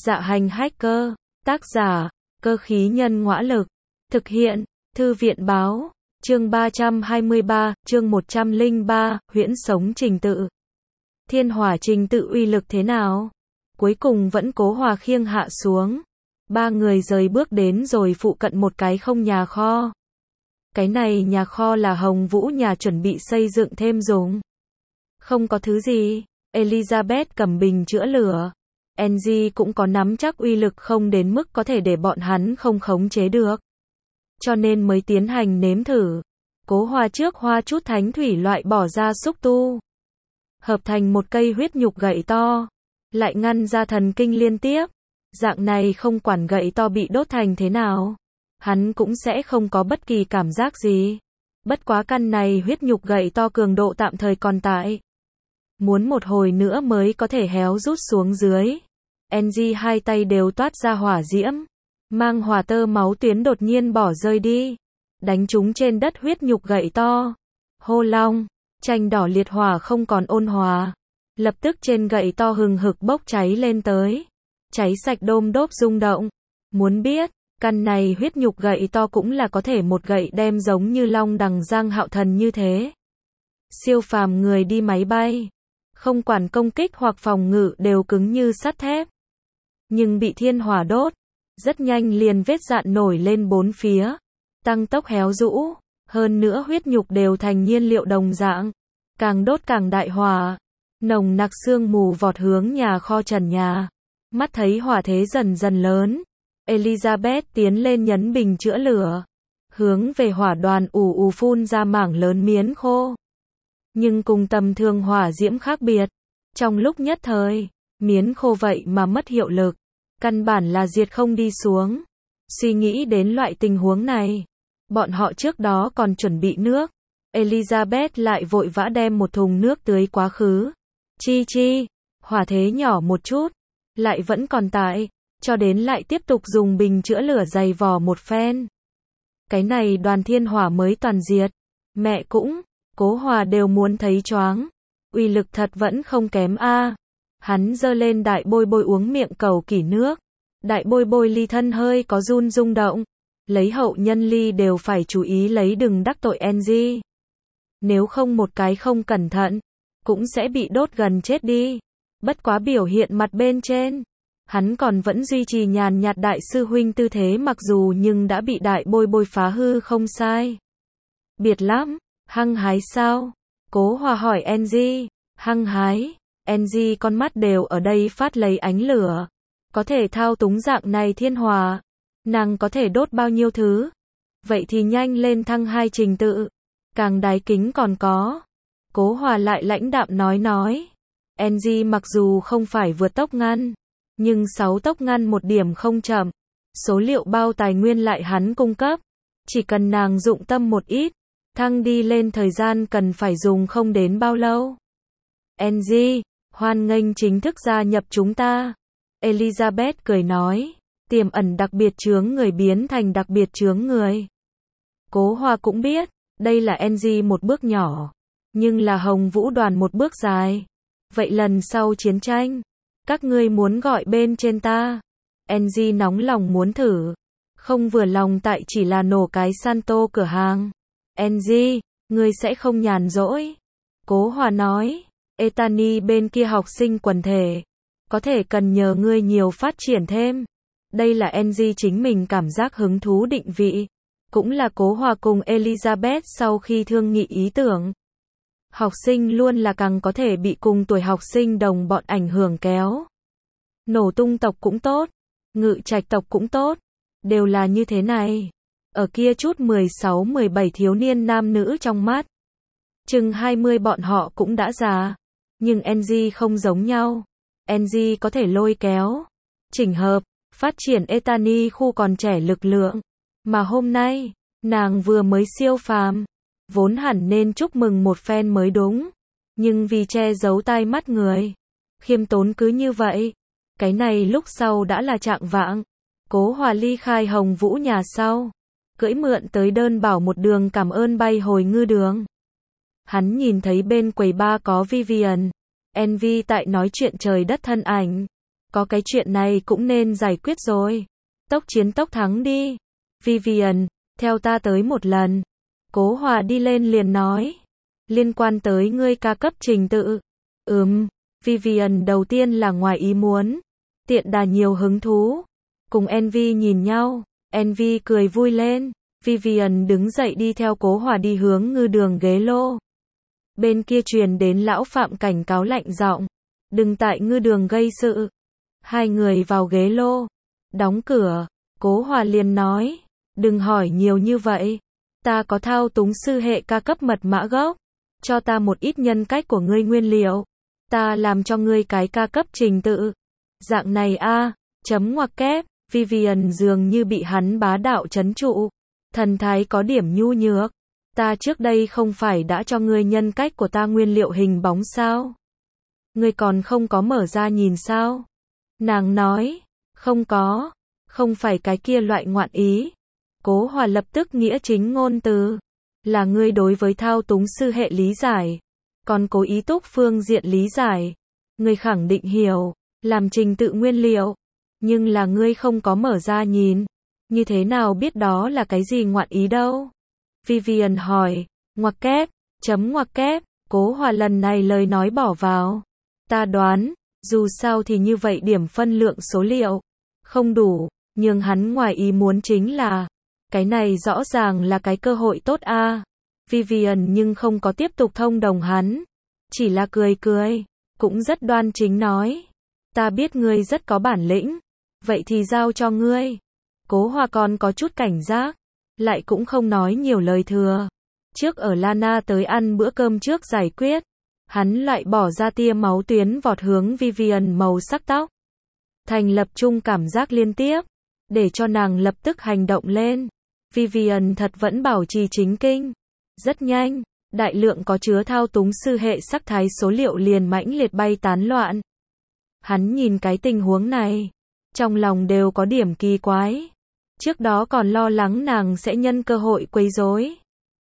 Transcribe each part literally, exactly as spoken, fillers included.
Dạ hành hacker, tác giả, cơ khí nhân ngõa lực, thực hiện, thư viện báo, chương ba trăm hai mươi ba, chương một trăm lẻ ba, huyễn sống trình tự. Thiên hỏa trình tự uy lực thế nào? Cuối cùng vẫn Cố Hòa khiêng hạ xuống. Ba người rời bước đến rồi phụ cận một cái không nhà kho. Cái này nhà kho là Hồng Vũ nhà chuẩn bị xây dựng thêm dùng. Không có thứ gì. Elizabeth cầm bình chữa lửa. Angie cũng có nắm chắc uy lực không đến mức có thể để bọn hắn không khống chế được. Cho nên mới tiến hành nếm thử. Cố Hòa trước hoa chút thánh thủy loại bỏ ra xúc tu. Hợp thành một cây huyết nhục gậy to. Lại ngăn ra thần kinh liên tiếp. Dạng này không quản gậy to bị đốt thành thế nào. Hắn cũng sẽ không có bất kỳ cảm giác gì. Bất quá căn này huyết nhục gậy to cường độ tạm thời còn tại. Muốn một hồi nữa mới có thể héo rút xuống dưới. Angie hai tay đều toát ra hỏa diễm. Mang hỏa tơ máu tuyến đột nhiên bỏ rơi đi. Đánh trúng trên đất huyết nhục gậy to. Hô long, tranh đỏ liệt hỏa không còn ôn hòa. Lập tức trên gậy to hừng hực bốc cháy lên tới. Cháy sạch đôm đốp rung động. Muốn biết, căn này huyết nhục gậy to cũng là có thể một gậy đem giống như long đằng giang hạo thần như thế. Siêu phàm người đi máy bay. Không quản công kích hoặc phòng ngự đều cứng như sắt thép. Nhưng bị thiên hỏa đốt. Rất nhanh liền vết dạn nổi lên bốn phía. Tăng tốc héo rũ. Hơn nữa huyết nhục đều thành nhiên liệu đồng dạng. Càng đốt càng đại hỏa. Nồng nặc sương mù vọt hướng nhà kho trần nhà. Mắt thấy hỏa thế dần dần lớn. Elizabeth tiến lên nhấn bình chữa lửa. Hướng về hỏa đoàn ù ù phun ra mảng lớn miến khô. Nhưng cùng tầm thường hỏa diễm khác biệt. Trong lúc nhất thời, miến khô vậy mà mất hiệu lực. Căn bản là diệt không đi xuống. Suy nghĩ đến loại tình huống này. Bọn họ trước đó còn chuẩn bị nước. Elizabeth lại vội vã đem một thùng nước tưới quá khứ. Chi chi, hỏa thế nhỏ một chút. Lại vẫn còn tại. Cho đến lại tiếp tục dùng bình chữa lửa dày vò một phen. Cái này đoàn thiên hỏa mới toàn diệt. Mẹ cũng, Cố Hòa đều muốn thấy choáng. Uy lực thật vẫn không kém a. Hắn giơ lên đại bôi bôi uống miệng cầu kỷ nước. Đại bôi bôi ly thân hơi có run rung động. Lấy hậu nhân ly đều phải chú ý lấy đừng đắc tội Angie. Nếu không một cái không cẩn thận, cũng sẽ bị đốt gần chết đi. Bất quá biểu hiện mặt bên trên. Hắn còn vẫn duy trì nhàn nhạt đại sư huynh tư thế mặc dù nhưng đã bị đại bôi bôi phá hư không sai. Biệt lắm, hăng hái sao? Cố Hòa hỏi Angie. Hăng hái. Angie con mắt đều ở đây phát lấy ánh lửa. Có thể thao túng dạng này thiên hỏa. Nàng có thể đốt bao nhiêu thứ. Vậy thì nhanh lên thăng hai trình tự. Càng đáy kính còn có. Cố Hòa lại lãnh đạm nói nói. Angie mặc dù không phải vượt tốc ngăn. Nhưng sáu tốc ngăn một điểm không chậm. Số liệu bao tài nguyên lại hắn cung cấp. Chỉ cần nàng dụng tâm một ít. Thăng đi lên thời gian cần phải dùng không đến bao lâu. Angie, hoan nghênh chính thức gia nhập chúng ta. Elizabeth cười nói. Tiềm ẩn đặc biệt chướng người biến thành đặc biệt chướng người. Cố Hòa cũng biết. Đây là Angie một bước nhỏ. Nhưng là Hồng Vũ đoàn một bước dài. Vậy lần sau chiến tranh. Các ngươi muốn gọi bên trên ta. Angie nóng lòng muốn thử. Không vừa lòng tại chỉ là nổ cái Santo cửa hàng. Angie, ngươi sẽ không nhàn rỗi. Cố Hòa nói. Etani bên kia học sinh quần thể. Có thể cần nhờ ngươi nhiều phát triển thêm. Đây là Angie chính mình cảm giác hứng thú định vị. Cũng là Cố Hòa cùng Elizabeth sau khi thương nghị ý tưởng. Học sinh luôn là càng có thể bị cùng tuổi học sinh đồng bọn ảnh hưởng kéo. Nổ tung tộc cũng tốt. Ngự trạch tộc cũng tốt. Đều là như thế này. Ở kia chút mười sáu mười bảy thiếu niên nam nữ trong mắt. Chừng hai mươi bọn họ cũng đã già. Nhưng Angie không giống nhau. Angie có thể lôi kéo. Chỉnh hợp. Phát triển Etani khu còn trẻ lực lượng. Mà hôm nay, nàng vừa mới siêu phàm. Vốn hẳn nên chúc mừng một phen mới đúng. Nhưng vì che giấu tai mắt người. Khiêm tốn cứ như vậy. Cái này lúc sau đã là trạng vạng. Cố Hòa ly khai Hồng Vũ nhà sau. Cưỡi mượn tới đơn bảo một đường cảm ơn bay hồi ngư đường. Hắn nhìn thấy bên quầy ba có Vivian. Envy tại nói chuyện trời đất thân ảnh. Có cái chuyện này cũng nên giải quyết rồi. Tốc chiến tốc thắng đi. Vivian, theo ta tới một lần. Cố Hòa đi lên liền nói. Liên quan tới ngươi ca cấp trình tự. Ừm, Vivian đầu tiên là ngoài ý muốn. Tiện đà nhiều hứng thú. Cùng Envy nhìn nhau, Envy cười vui lên. Vivian đứng dậy đi theo Cố Hòa đi hướng ngư đường ghế lô. Bên kia truyền đến lão Phạm cảnh cáo lạnh giọng. Đừng tại ngư đường gây sự. Hai người vào ghế lô. Đóng cửa. Cố Hòa liền nói. Đừng hỏi nhiều như vậy. Ta có thao túng sư hệ ca cấp mật mã gốc. Cho ta một ít nhân cách của ngươi nguyên liệu. Ta làm cho ngươi cái ca cấp trình tự. Dạng này a, chấm ngoặc kép. Vivian dường như bị hắn bá đạo trấn trụ. Thần thái có điểm nhu nhược. Ta trước đây không phải đã cho ngươi nhân cách của ta nguyên liệu hình bóng sao? Ngươi còn không có mở ra nhìn sao? Nàng nói, không có, không phải cái kia loại ngoạn ý. Cố Hòa lập tức nghĩa chính ngôn từ. Là ngươi đối với thao túng sư hệ lý giải. Còn cố ý túc phương diện lý giải. Ngươi khẳng định hiểu, làm trình tự nguyên liệu. Nhưng là ngươi không có mở ra nhìn. Như thế nào biết đó là cái gì ngoạn ý đâu? Vivian hỏi, ngoặc kép, chấm ngoặc kép. Cố Hòa lần này lời nói bỏ vào. Ta đoán, dù sao thì như vậy điểm phân lượng số liệu. Không đủ, nhưng hắn ngoài ý muốn chính là. Cái này rõ ràng là cái cơ hội tốt a. À. Vivian nhưng không có tiếp tục thông đồng hắn. Chỉ là cười cười, cũng rất đoan chính nói. Ta biết ngươi rất có bản lĩnh. Vậy thì giao cho ngươi. Cố Hòa còn có chút cảnh giác. Lại cũng không nói nhiều lời thừa. Trước ở Lana tới ăn bữa cơm trước giải quyết. Hắn lại bỏ ra tia máu tuyến vọt hướng Vivian màu sắc tóc. Thành lập chung cảm giác liên tiếp. Để cho nàng lập tức hành động lên. Vivian thật vẫn bảo trì chính kinh. Rất nhanh, đại lượng có chứa thao túng sư hệ sắc thái số liệu liền mãnh liệt bay tán loạn. Hắn nhìn cái tình huống này. Trong lòng đều có điểm kỳ quái. Trước đó còn lo lắng nàng sẽ nhân cơ hội quấy rối.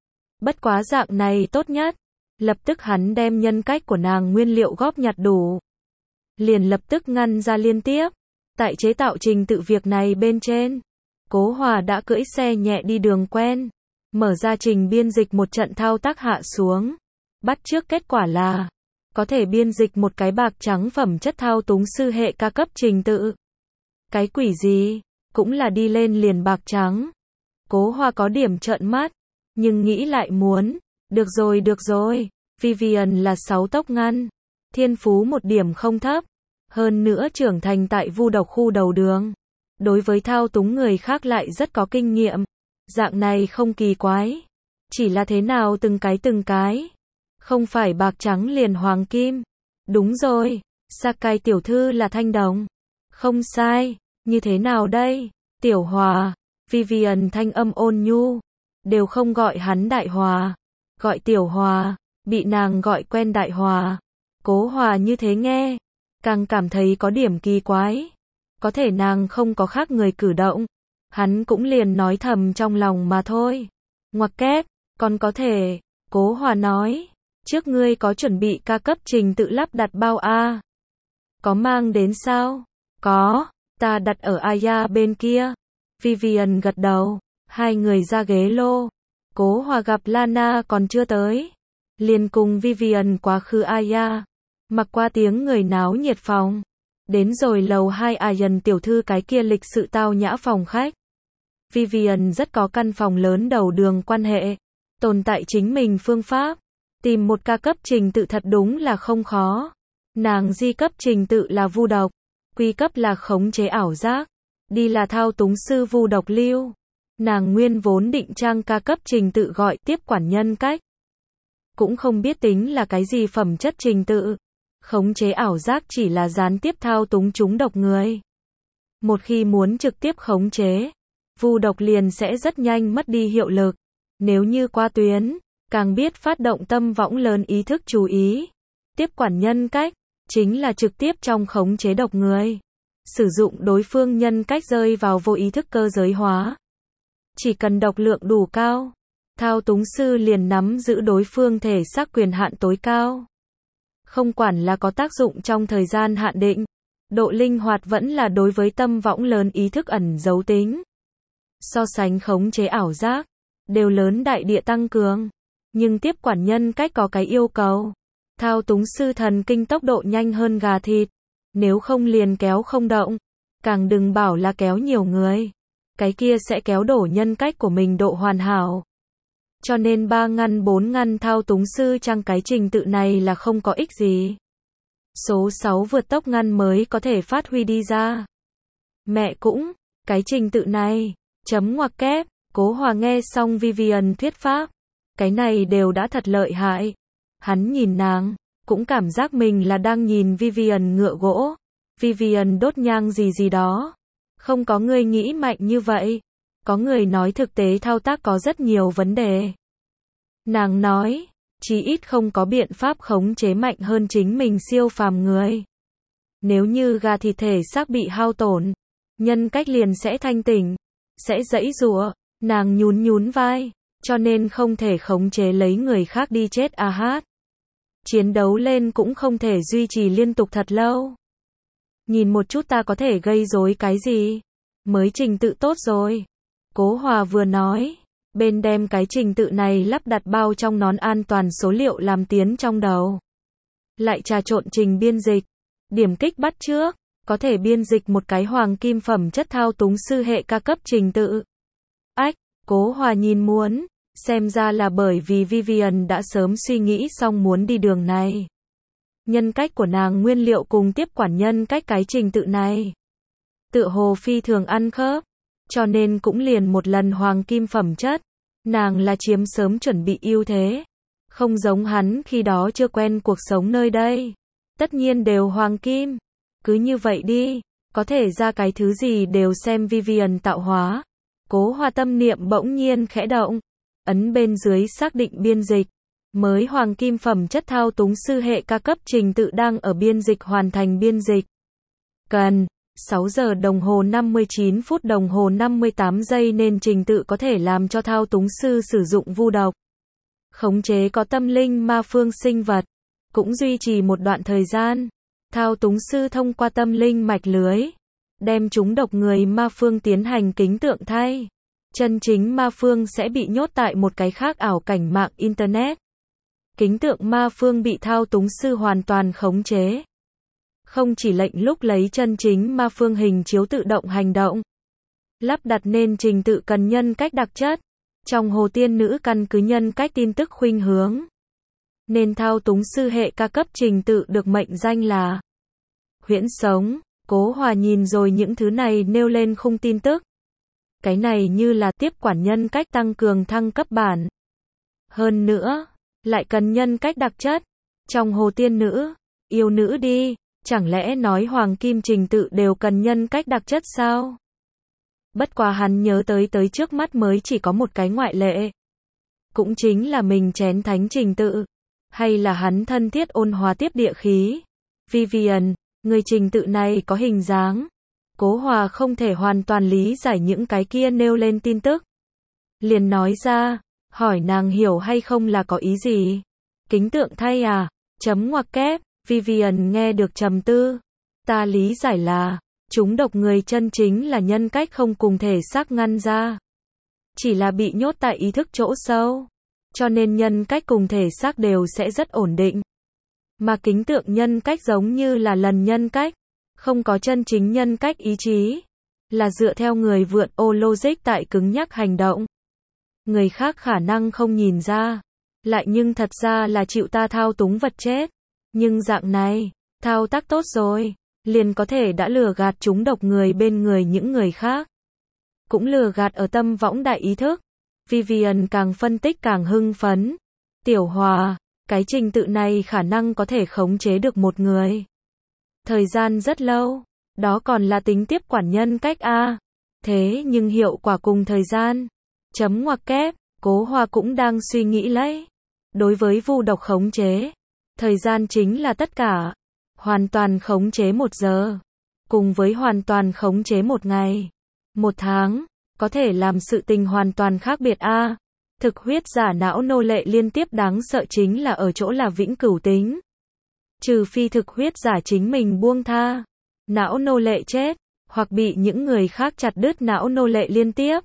Bất quá dạng này tốt nhất. Lập tức hắn đem nhân cách của nàng nguyên liệu góp nhặt đủ. Liền lập tức ngăn ra liên tiếp. Tại chế tạo trình tự việc này bên trên. Cố Hòa đã cưỡi xe nhẹ đi đường quen. Mở ra trình biên dịch một trận thao tác hạ xuống. Bắt trước kết quả là. Có thể biên dịch một cái bạc trắng phẩm chất thao túng sư hệ ca cấp trình tự. Cái quỷ gì? Cũng là đi lên liền bạc trắng. Cố Hòa có điểm trợn mắt. Nhưng nghĩ lại muốn. Được rồi được rồi. Vivian là sáu tốc ngăn. Thiên phú một điểm không thấp. Hơn nữa trưởng thành tại vu độc khu đầu đường. Đối với thao túng người khác lại rất có kinh nghiệm. Dạng này không kỳ quái. Chỉ là thế nào từng cái từng cái. Không phải bạc trắng liền hoàng kim. Đúng rồi. Sakai tiểu thư là thanh đồng. Không sai. Như thế nào đây? Tiểu Hòa. Vivian thanh âm ôn nhu. Đều không gọi hắn Đại Hòa. Gọi Tiểu Hòa. Bị nàng gọi quen Đại Hòa. Cố Hòa như thế nghe. Càng cảm thấy có điểm kỳ quái. Có thể nàng không có khác người cử động. Hắn cũng liền nói thầm trong lòng mà thôi. Ngoặc kép, còn có thể. Cố Hòa nói. Trước ngươi có chuẩn bị ca cấp trình tự lắp đặt bao a? Có mang đến sao? Có, ta đặt ở Aya bên kia. Vivian gật đầu. Hai người ra ghế lô. Cố Hòa gặp Lana còn chưa tới. Liền cùng Vivian quá khứ Aya. Mặc qua tiếng người náo nhiệt phòng. Đến rồi lầu hai Ayan tiểu thư cái kia lịch sự tao nhã phòng khách. Vivian rất có căn phòng lớn đầu đường quan hệ. Tồn tại chính mình phương pháp. Tìm một ca cấp trình tự thật đúng là không khó. Nàng di cấp trình tự là vu độc. Quy cấp là khống chế ảo giác. Đi là thao túng sư vu độc lưu. Nàng nguyên vốn định trang ca cấp trình tự gọi tiếp quản nhân cách. Cũng không biết tính là cái gì phẩm chất trình tự. Khống chế ảo giác chỉ là gián tiếp thao túng chúng độc người. Một khi muốn trực tiếp khống chế, vu độc liền sẽ rất nhanh mất đi hiệu lực. Nếu như qua tuyến, càng biết phát động tâm võng lớn ý thức chú ý. Tiếp quản nhân cách, chính là trực tiếp trong khống chế độc người. Sử dụng đối phương nhân cách rơi vào vô ý thức cơ giới hóa. Chỉ cần độc lượng đủ cao, thao túng sư liền nắm giữ đối phương thể xác quyền hạn tối cao. Không quản là có tác dụng trong thời gian hạn định, độ linh hoạt vẫn là đối với tâm võng lớn ý thức ẩn giấu tính. So sánh khống chế ảo giác, đều lớn đại địa tăng cường. Nhưng tiếp quản nhân cách có cái yêu cầu. Thao túng sư thần kinh tốc độ nhanh hơn gà thịt. Nếu không liền kéo không động. Càng đừng bảo là kéo nhiều người. Cái kia sẽ kéo đổ nhân cách của mình độ hoàn hảo. Cho nên ba ngăn bốn ngăn thao túng sư trang cái trình tự này là không có ích gì. Số sáu vượt tốc ngăn mới có thể phát huy đi ra. Mẹ cũng, cái trình tự này, chấm ngoặc kép, Cố Hòa nghe xong Vivian thuyết pháp. Cái này đều đã thật lợi hại. Hắn nhìn nàng, cũng cảm giác mình là đang nhìn Vivian ngựa gỗ. Vivian đốt nhang gì gì đó. Không có người nghĩ mạnh như vậy. Có người nói thực tế thao tác có rất nhiều vấn đề. Nàng nói, chí ít không có biện pháp khống chế mạnh hơn chính mình siêu phàm người. Nếu như gà thịt thể xác bị hao tổn, nhân cách liền sẽ thanh tỉnh, sẽ giãy giụa. Nàng nhún nhún vai, cho nên không thể khống chế lấy người khác đi chết à hát. Chiến đấu lên cũng không thể duy trì liên tục thật lâu. Nhìn một chút ta có thể gây rối cái gì? Mới trình tự tốt rồi. Cố Hòa vừa nói, bên đem cái trình tự này lắp đặt bao trong nón an toàn số liệu làm tiến trong đầu. Lại trà trộn trình biên dịch, điểm kích bắt trước, có thể biên dịch một cái hoàng kim phẩm chất thao túng sư hệ ca cấp trình tự. Ách, Cố Hòa nhìn muốn, xem ra là bởi vì Vivian đã sớm suy nghĩ xong muốn đi đường này. Nhân cách của nàng nguyên liệu cùng tiếp quản nhân cách cái trình tự này. Tựa hồ phi thường ăn khớp, cho nên cũng liền một lần hoàng kim phẩm chất. Nàng là chiếm sớm chuẩn bị ưu thế. Không giống hắn khi đó chưa quen cuộc sống nơi đây. Tất nhiên đều hoàng kim. Cứ như vậy đi, có thể ra cái thứ gì đều xem Vivian tạo hóa. Cố Hòa tâm niệm bỗng nhiên khẽ động. Ấn bên dưới xác định biên dịch. Mới hoàng kim phẩm chất thao túng sư hệ ca cấp trình tự đang ở biên dịch hoàn thành biên dịch. Cần sáu giờ đồng hồ năm mươi chín phút đồng hồ năm mươi tám giây nên trình tự có thể làm cho thao túng sư sử dụng vu độc. Khống chế có tâm linh ma phương sinh vật. Cũng duy trì một đoạn thời gian. Thao túng sư thông qua tâm linh mạch lưới. Đem chúng độc người ma phương tiến hành kính tượng thay. Chân chính ma phương sẽ bị nhốt tại một cái khác ảo cảnh mạng Internet. Kính tượng ma phương bị thao túng sư hoàn toàn khống chế. Không chỉ lệnh lúc lấy chân chính ma phương hình chiếu tự động hành động. Lắp đặt nên trình tự cần nhân cách đặc chất. Trong hồ tiên nữ căn cứ nhân cách tin tức khuynh hướng. Nên thao túng sư hệ ca cấp trình tự được mệnh danh là huyễn sống. Cố Hòa nhìn rồi những thứ này nêu lên khung tin tức. Cái này như là tiếp quản nhân cách tăng cường thăng cấp bản. Hơn nữa, lại cần nhân cách đặc chất. Trong hồ tiên nữ, yêu nữ đi, chẳng lẽ nói hoàng kim trình tự đều cần nhân cách đặc chất sao? Bất quá hắn nhớ tới tới trước mắt mới chỉ có một cái ngoại lệ. Cũng chính là mình chén thánh trình tự. Hay là hắn thân thiết ôn hòa tiếp địa khí. Vivian, người trình tự này có hình dáng. Cố Hòa không thể hoàn toàn lý giải những cái kia nêu lên tin tức. Liền nói ra, hỏi nàng hiểu hay không là có ý gì. Kính tượng thay à, chấm ngoặc kép, Vivian nghe được trầm tư. Ta lý giải là, chúng độc người chân chính là nhân cách không cùng thể xác ngăn ra. Chỉ là bị nhốt tại ý thức chỗ sâu. Cho nên nhân cách cùng thể xác đều sẽ rất ổn định. Mà kính tượng nhân cách giống như là lần nhân cách. Không có chân chính nhân cách ý chí. Là dựa theo người vượn ô logic tại cứng nhắc hành động. Người khác khả năng không nhìn ra. Lại nhưng thật ra là chịu ta thao túng vật chết. Nhưng dạng này, thao tác tốt rồi. Liền có thể đã lừa gạt chúng độc người bên người những người khác. Cũng lừa gạt ở tâm võng đại ý thức. Vivian càng phân tích càng hưng phấn. Tiểu Hòa, cái trình tự này khả năng có thể khống chế được một người. Thời gian rất lâu, đó còn là tính tiếp quản nhân cách a. Thế nhưng hiệu quả cùng thời gian. Chấm ngoặc kép, Cố Hòa cũng đang suy nghĩ lấy. Đối với vu độc khống chế, thời gian chính là tất cả. Hoàn toàn khống chế một giờ, cùng với hoàn toàn khống chế một ngày, một tháng, có thể làm sự tình hoàn toàn khác biệt a. Thực huyết giả não nô lệ liên tiếp đáng sợ chính là ở chỗ là vĩnh cửu tính. Trừ phi thực huyết giả chính mình buông tha. não nô lệ chết, hoặc bị những người khác chặt đứt não nô lệ liên tiếp.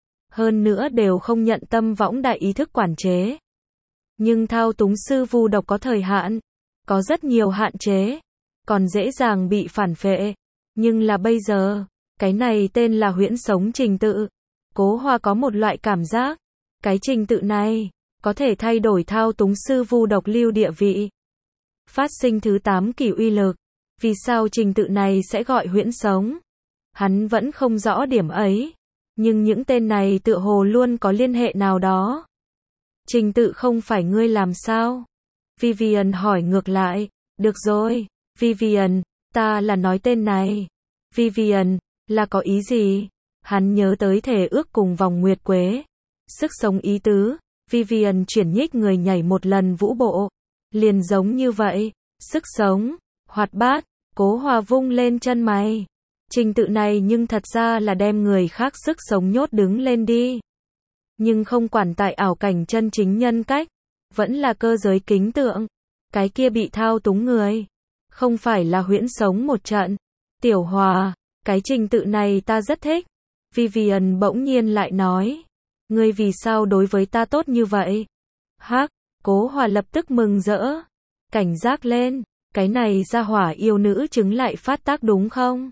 Hơn nữa đều không nhận tâm võng đại ý thức quản chế. Nhưng thao túng sư vu độc có thời hạn, có rất nhiều hạn chế, còn dễ dàng bị phản phệ. Nhưng là bây giờ, cái này tên là huyễn sống trình tự. Cố Hoa có một loại cảm giác, cái trình tự này có thể thay đổi thao túng sư vu độc lưu địa vị. Phát sinh thứ tám kỳ uy lực. Vì sao trình tự này sẽ gọi huyễn sống? Hắn vẫn không rõ điểm ấy, nhưng những tên này tựa hồ luôn có liên hệ nào đó. Trình tự không phải ngươi làm sao? Vivian hỏi ngược lại. Được rồi, Vivian, ta là nói tên này. Vivian, là có ý gì? Hắn nhớ tới thể ước cùng vòng nguyệt quế. Sức sống ý tứ. Vivian chuyển nhích người nhảy một lần vũ bộ. Liền giống như vậy. Sức sống, hoạt bát. Cố Hoa vung lên chân mày. Trình tự này nhưng thật ra là đem người khác sức sống nhốt đứng lên đi. Nhưng không quản tại ảo cảnh chân chính nhân cách, vẫn là cơ giới kính tượng. Cái kia bị thao túng người, không phải là huyễn sống một trận. Tiểu Hòa, cái trình tự này ta rất thích. Vivian bỗng nhiên lại nói. Ngươi vì sao đối với ta tốt như vậy? Hắc, Cố Hòa lập tức mừng rỡ. Cảnh giác lên, cái này ra hỏa yêu nữ chứng lại phát tác đúng không?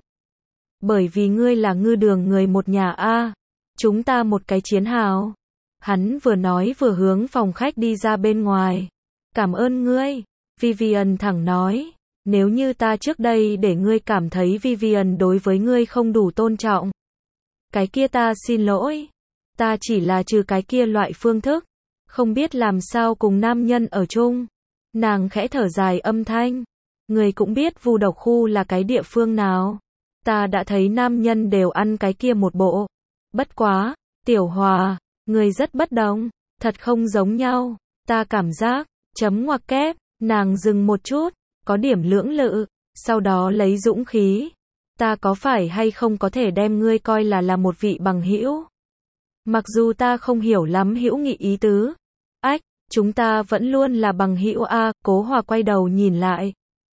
Bởi vì ngươi là ngư đường người một nhà a, chúng ta một cái chiến hào. Hắn vừa nói vừa hướng phòng khách đi ra bên ngoài. Cảm ơn ngươi, Vivian thẳng nói. Nếu như ta trước đây để ngươi cảm thấy Vivian đối với ngươi không đủ tôn trọng, cái kia ta xin lỗi. Ta chỉ là trừ cái kia loại phương thức, không biết làm sao cùng nam nhân ở chung. Nàng khẽ thở dài âm thanh. Người cũng biết vu độc khu là cái địa phương nào. Ta đã thấy nam nhân đều ăn cái kia một bộ. Bất quá, Tiểu Hòa, người rất bất đồng, thật không giống nhau. Ta cảm giác, chấm ngoặc kép, nàng dừng một chút, có điểm lưỡng lự, sau đó lấy dũng khí. Ta có phải hay không có thể đem ngươi coi là là một vị bằng hữu? Mặc dù ta không hiểu lắm hữu nghị ý tứ. Ách, chúng ta vẫn luôn là bằng hữu a. Cố Hòa quay đầu nhìn lại.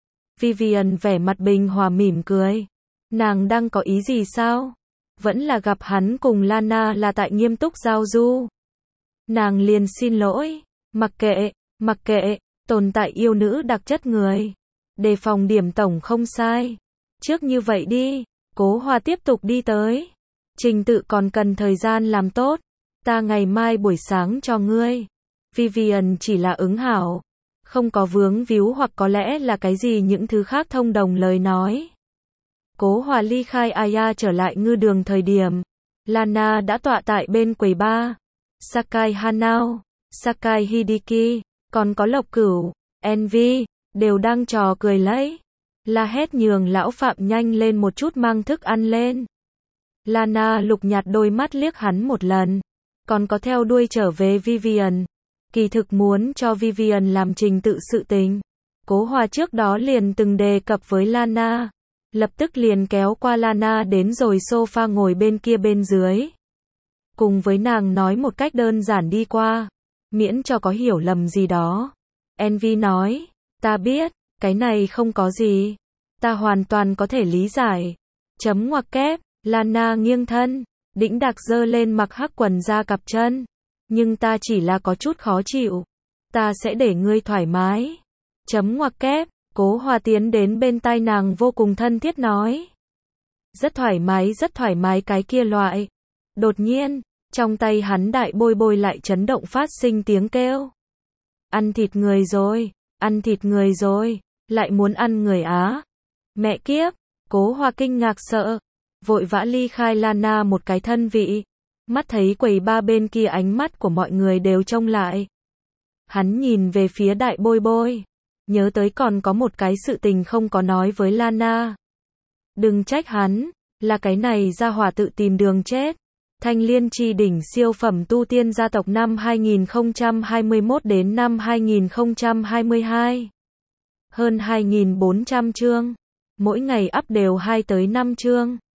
Vivian vẻ mặt bình hòa mỉm cười. Nàng đang có ý gì sao? Vẫn là gặp hắn cùng Lana là tại nghiêm túc giao du. Nàng liền xin lỗi. Mặc kệ, mặc kệ, tồn tại yêu nữ đặc chất người. Đề phòng điểm tổng không sai. Trước như vậy đi. Cố Hòa tiếp tục đi tới. Trình tự còn cần thời gian làm tốt. Ta ngày mai buổi sáng cho ngươi. Vivian chỉ là ứng hảo. Không có vướng víu hoặc có lẽ là cái gì những thứ khác thông đồng lời nói. Cố Hòa ly khai Aya trở lại ngư đường thời điểm. Lana đã tọa tại bên quầy bar. Sakai Hanao, Sakai Hideki, còn có Lộc Cửu, Envy, đều đang trò cười lấy. La hét nhường lão phạm nhanh lên một chút mang thức ăn lên. Lana lục nhạt đôi mắt liếc hắn một lần. Còn có theo đuôi trở về Vivian. Kỳ thực muốn cho Vivian làm trình tự sự tình. Cố Hòa trước đó liền từng đề cập với Lana. Lập tức liền kéo qua Lana đến rồi sofa ngồi bên kia bên dưới. Cùng với nàng nói một cách đơn giản đi qua. Miễn cho có hiểu lầm gì đó. Envy nói. Ta biết, cái này không có gì. Ta hoàn toàn có thể lý giải. Chấm ngoặc kép. Lana nghiêng thân. Đĩnh đạc dơ lên mặc hắc quần ra cặp chân. Nhưng ta chỉ là có chút khó chịu. Ta sẽ để ngươi thoải mái. Chấm ngoặc kép. Cố Hòa tiến đến bên tai nàng vô cùng thân thiết nói. Rất thoải mái rất thoải mái cái kia loại. Đột nhiên, trong tay hắn đại bôi bôi lại chấn động phát sinh tiếng kêu. Ăn thịt người rồi, ăn thịt người rồi, lại muốn ăn người Á. Mẹ kiếp, Cố Hòa kinh ngạc sợ. Vội vã ly khai Lana một cái thân vị. Mắt thấy quầy ba bên kia ánh mắt của mọi người đều trông lại. Hắn nhìn về phía đại bôi bôi. Nhớ tới còn có một cái sự tình không có nói với Lana. Đừng trách hắn, là cái này ra hỏa tự tìm đường chết. Thanh Liên Chi đỉnh siêu phẩm tu tiên gia tộc năm hai nghìn không trăm hai mươi mốt đến năm hai nghìn không trăm hai mươi hai. Hơn hai nghìn bốn trăm chương. Mỗi ngày up đều hai tới năm chương.